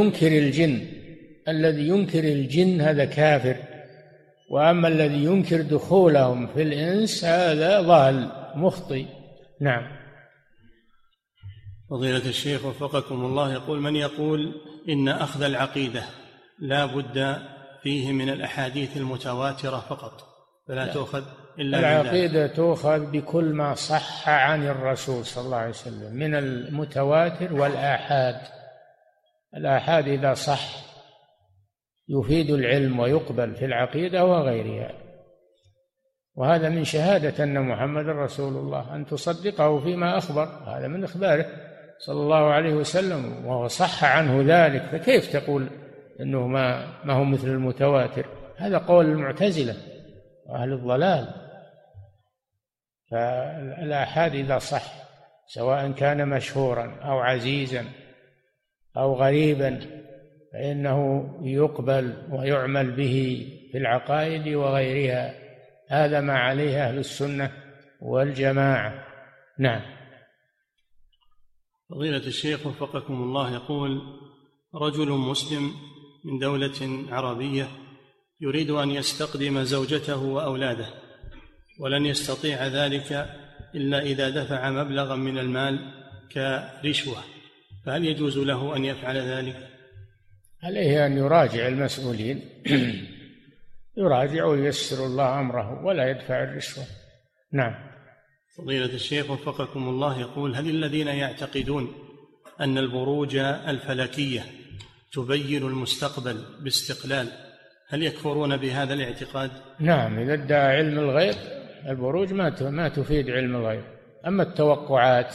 الذي ينكر الجن هذا كافر، وأما الذي ينكر دخولهم في الإنس هذا ضال مخطئ. نعم. فضيلة الشيخ وفقكم الله، يقول: من يقول إن أخذ العقيدة لا بد فيه من الأحاديث المتواترة فقط فلا تؤخذ إلا العقيدة تؤخذ بكل ما صح عن الرسول صلى الله عليه وسلم من المتواتر والآحاد. الآحاد إذا صح يفيد العلم ويقبل في العقيدة وغيرها، وهذا من شهادة أن محمد رسول الله، أن تصدقه فيما أخبر، هذا من إخباره صلى الله عليه وسلم وهو صح عنه ذلك، فكيف تقول أنه ما هو مثل المتواتر؟ هذا قول المعتزلة وأهل الضلال. فالآحاد إذا صح سواء كان مشهورا أو عزيزا أو غريبا فإنه يقبل ويعمل به في العقائد وغيرها، هذا ما عليه أهل السنة والجماعة. نعم. فضيلة الشيخ وفقكم الله، يقول: رجل مسلم من دولة عربية يريد أن يستقدم زوجته وأولاده ولن يستطيع ذلك إلا إذا دفع مبلغا من المال كرشوة، فهل يجوز له أن يفعل ذلك؟ عليه أن يراجع المسؤولين يراجع وييسر الله أمره ولا يدفع الرشوة. نعم. فضيلة الشيخ وفقكم الله، يقول: هل الذين يعتقدون أن البروج الفلكية تبين المستقبل باستقلال هل يكفرون بهذا الاعتقاد؟ نعم، إذا ادعى علم الغيب البروج ما تفيد علم الغيب. أما التوقعات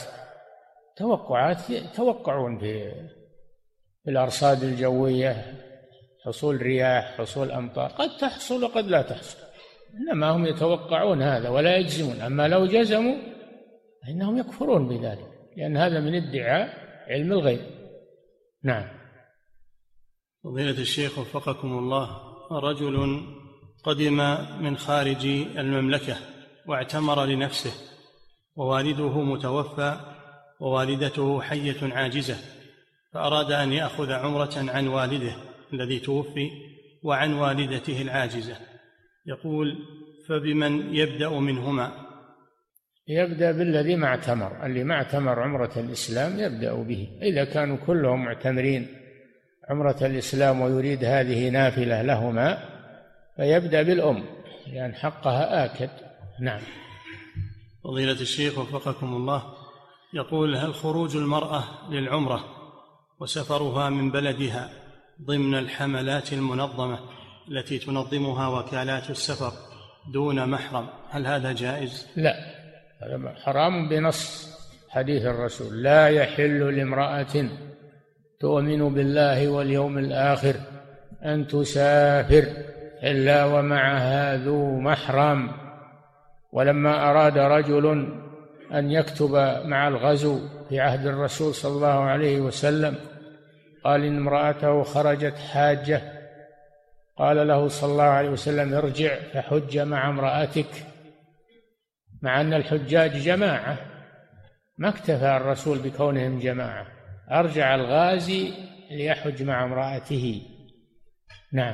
توقعون في الأرصاد الجوية، حصول رياح، حصول أمطار، قد تحصل وقد لا تحصل، إنما هم يتوقعون هذا ولا يجزمون، أما لو جزموا فإنهم يكفرون بذلك، لأن هذا من ادعاء علم الغيب. نعم. فضيلة الشيخ وفقكم الله، رجل قدم من خارج المملكة واعتمر لنفسه، ووالده متوفى ووالدته حية عاجزة، فأراد أن يأخذ عمرة عن والده الذي توفي وعن والدته العاجزة، يقول: فبمن يبدأ منهما؟ يبدأ بالذي ما اعتمر، اللي ما اعتمر عمرة الإسلام يبدأ به. إذا كانوا كلهم معتمرين عمرة الإسلام ويريد هذه نافلة لهما فيبدأ بالأم، لأن حقها آكد. نعم. فضيلة الشيخ وفقكم الله، يقول: هل خروج المرأة للعمرة وسفرها من بلدها ضمن الحملات المنظمة التي تنظمها وكالات السفر دون محرم، هل هذا جائز؟ لا، هذا حرام بنص حديث الرسول: لا يحل لامرأة تؤمن بالله واليوم الآخر أن تسافر إلا ومعها ذو محرم. ولما أراد رجل أن يكتب مع الغزو في عهد الرسول صلى الله عليه وسلم، قال إن امرأته خرجت حاجة، قال له صلى الله عليه وسلم: ارجع فحج مع امرأتك، مع أن الحجاج جماعة، ما اكتفى الرسول بكونهم جماعة، أرجع الغازي ليحج مع امرأته. نعم.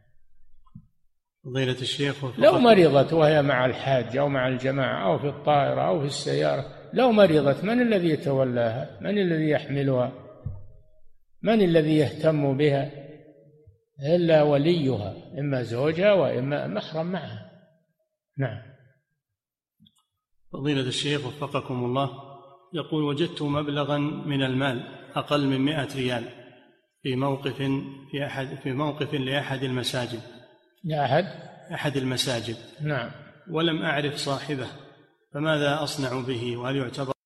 فضيلة الشيخ لو مرضت وهي مع الحاج أو مع الجماعة أو في الطائرة أو في السيارة، لو مرضت من الذي يتولاها؟ من الذي يحملها؟ من الذي يهتم بها؟ إلا وليها، إما زوجها وإما محرم معها. نعم. فضيلة الشيخ وفقكم الله، يقول: وجدت مبلغا من المال أقل من 100 ريال في موقف لأحد المساجد. أحد المساجد. نعم. ولم أعرف صاحبه، فماذا أصنع به؟ وهل يعتبر